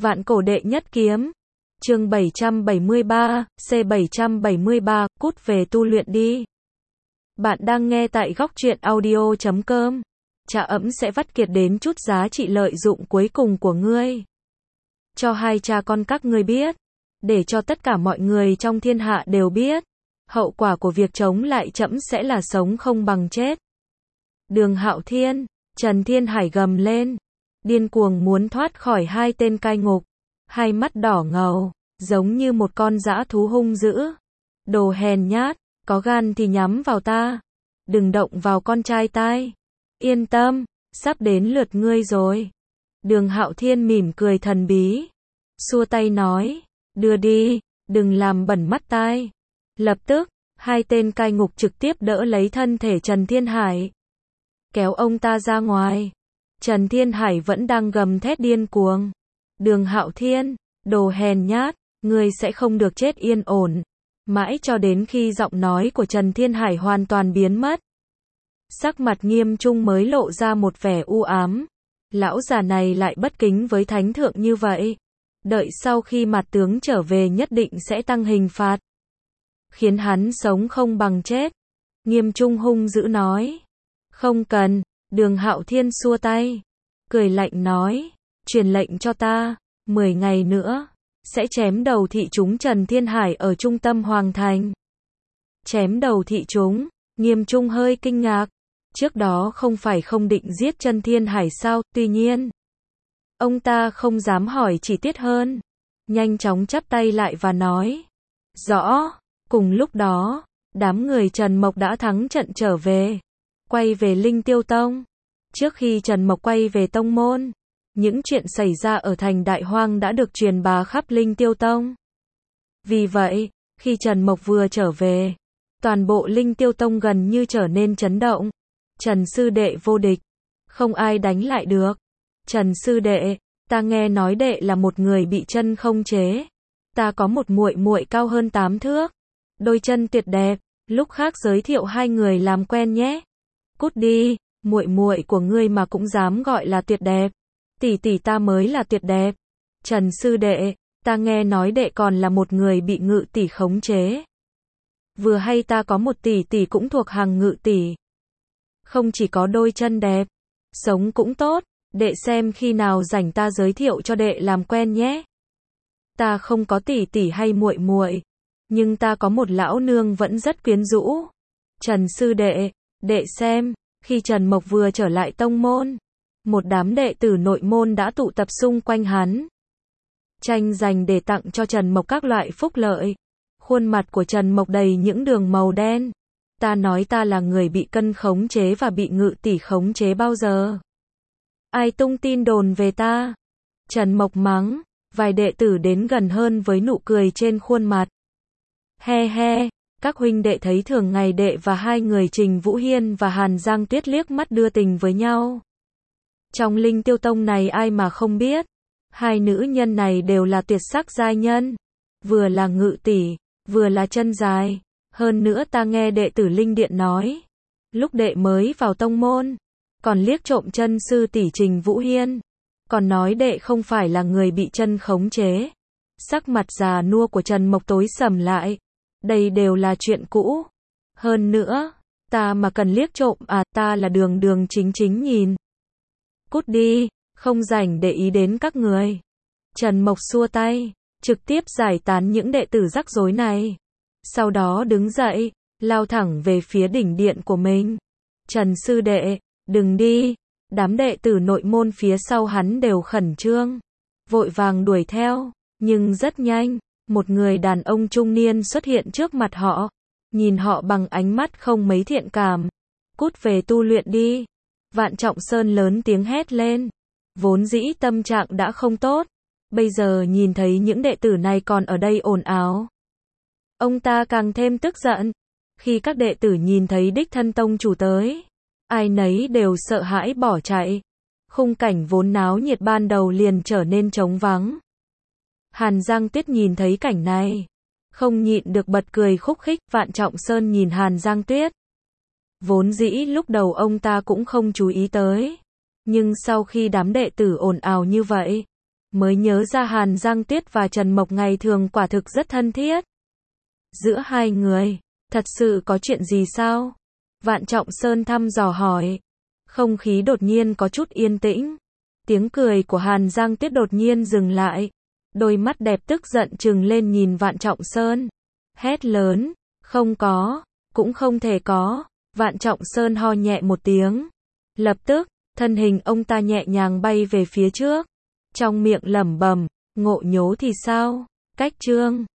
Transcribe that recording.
Vạn cổ đệ nhất kiếm. Chương 773, C773, cút về tu luyện đi. Bạn đang nghe tại góc truyện audio.com. Trà ẫm sẽ vắt kiệt đến chút giá trị lợi dụng cuối cùng của ngươi. Cho hai cha con các ngươi biết. Để cho tất cả mọi người trong thiên hạ đều biết. Hậu quả của việc chống lại trẫm sẽ là sống không bằng chết. Đường Hạo Thiên, Trần Thiên Hải gầm lên. Điên cuồng muốn thoát khỏi hai tên cai ngục. Hai mắt đỏ ngầu, giống như một con dã thú hung dữ. Đồ hèn nhát, có gan thì nhắm vào ta. Đừng động vào con trai tai. Yên tâm, sắp đến lượt ngươi rồi. Đường Hạo Thiên mỉm cười thần bí. Xua tay nói, đưa đi, đừng làm bẩn mắt tai. Lập tức, hai tên cai ngục trực tiếp đỡ lấy thân thể Trần Thiên Hải. Kéo ông ta ra ngoài. Trần Thiên Hải vẫn đang gầm thét điên cuồng. Đường Hạo Thiên, đồ hèn nhát, ngươi sẽ không được chết yên ổn. Mãi cho đến khi giọng nói của Trần Thiên Hải hoàn toàn biến mất. Sắc mặt Nghiêm Trung mới lộ ra một vẻ u ám. Lão già này lại bất kính với thánh thượng như vậy. Đợi sau khi mặt tướng trở về nhất định sẽ tăng hình phạt. Khiến hắn sống không bằng chết. Nghiêm Trung hung dữ nói. Không cần, Đường Hạo Thiên xua tay. Cười lạnh nói. Truyền lệnh cho ta, 10 ngày nữa, sẽ chém đầu thị chúng Trần Thiên Hải ở trung tâm Hoàng Thành. Chém đầu thị chúng, Nghiêm Trung hơi kinh ngạc. Trước đó không phải không định giết Trần Thiên Hải sao, tuy nhiên. Ông ta không dám hỏi chi tiết hơn. Nhanh chóng chắp tay lại và nói. Rõ, cùng lúc đó, đám người Trần Mộc đã thắng trận trở về. Quay về Linh Tiêu Tông. Trước khi Trần Mộc quay về tông môn, những chuyện xảy ra ở thành Đại Hoang đã được truyền bá khắp Linh Tiêu Tông. Vì vậy, khi Trần Mộc vừa trở về, toàn bộ Linh Tiêu Tông gần như trở nên chấn động. Trần sư đệ vô địch, không ai đánh lại được. Trần sư đệ, ta nghe nói đệ là một người bị chân không chế. Ta có một muội muội cao hơn 8 thước, đôi chân tuyệt đẹp, lúc khác giới thiệu hai người làm quen nhé. Cút đi, muội muội của ngươi mà cũng dám gọi là tuyệt đẹp. Tỷ tỷ ta mới là tuyệt đẹp. Trần sư đệ, ta nghe nói đệ còn là một người bị ngự tỷ khống chế. Vừa hay ta có một tỷ tỷ cũng thuộc hàng ngự tỷ. Không chỉ có đôi chân đẹp, sống cũng tốt, đệ xem khi nào rảnh ta giới thiệu cho đệ làm quen nhé. Ta không có tỷ tỷ hay muội muội, nhưng ta có một lão nương vẫn rất quyến rũ. Trần sư đệ, đệ xem, khi Trần Mộc vừa trở lại tông môn, một đám đệ tử nội môn đã tụ tập xung quanh hắn. Tranh giành để tặng cho Trần Mộc các loại phúc lợi. Khuôn mặt của Trần Mộc đầy những đường màu đen. Ta nói ta là người bị cân khống chế và bị ngự tỷ khống chế bao giờ? Ai tung tin đồn về ta? Trần Mộc mắng, vài đệ tử đến gần hơn với nụ cười trên khuôn mặt. He he, các huynh đệ thấy thường ngày đệ và hai người Trình Vũ Hiên và Hàn Giang Tuyết liếc mắt đưa tình với nhau. Trong Linh Tiêu Tông này ai mà không biết, hai nữ nhân này đều là tuyệt sắc giai nhân, vừa là ngự tỷ, vừa là chân dài. Hơn nữa ta nghe đệ tử Linh Điện nói, lúc đệ mới vào tông môn, còn liếc trộm chân sư tỷ Trình Vũ Hiên, còn nói đệ không phải là người bị chân khống chế. Sắc mặt già nua của Trần Mộc tối sầm lại. Đây đều là chuyện cũ. Hơn nữa, ta mà cần liếc trộm à, ta là đường đường chính chính nhìn. Cút đi, không rảnh để ý đến các người. Trần Mộc xua tay, trực tiếp giải tán những đệ tử rắc rối này. Sau đó đứng dậy, lao thẳng về phía đỉnh điện của mình. Trần sư đệ, đừng đi. Đám đệ tử nội môn phía sau hắn đều khẩn trương, vội vàng đuổi theo, nhưng rất nhanh, một người đàn ông trung niên xuất hiện trước mặt họ, nhìn họ bằng ánh mắt không mấy thiện cảm. Cút về tu luyện đi. Vạn Trọng Sơn lớn tiếng hét lên. Vốn dĩ tâm trạng đã không tốt, bây giờ nhìn thấy những đệ tử này còn ở đây ồn ào, ông ta càng thêm tức giận. Khi các đệ tử nhìn thấy đích thân tông chủ tới, ai nấy đều sợ hãi bỏ chạy. Khung cảnh vốn náo nhiệt ban đầu liền trở nên trống vắng. Hàn Giang Tuyết nhìn thấy cảnh này, không nhịn được bật cười khúc khích. Vạn Trọng Sơn nhìn Hàn Giang Tuyết. Vốn dĩ lúc đầu ông ta cũng không chú ý tới, nhưng sau khi đám đệ tử ồn ào như vậy, mới nhớ ra Hàn Giang Tuyết và Trần Mộc ngày thường quả thực rất thân thiết. Giữa hai người, thật sự có chuyện gì sao? Vạn Trọng Sơn thăm dò hỏi. Không khí đột nhiên có chút yên tĩnh. Tiếng cười của Hàn Giang Tuyết đột nhiên dừng lại. Đôi mắt đẹp tức giận trừng lên nhìn Vạn Trọng Sơn. Hét lớn, không có, cũng không thể có. Vạn Trọng Sơn ho nhẹ một tiếng. Lập tức, thân hình ông ta nhẹ nhàng bay về phía trước. Trong miệng lẩm bẩm, ngộ nhố thì sao? Cách chương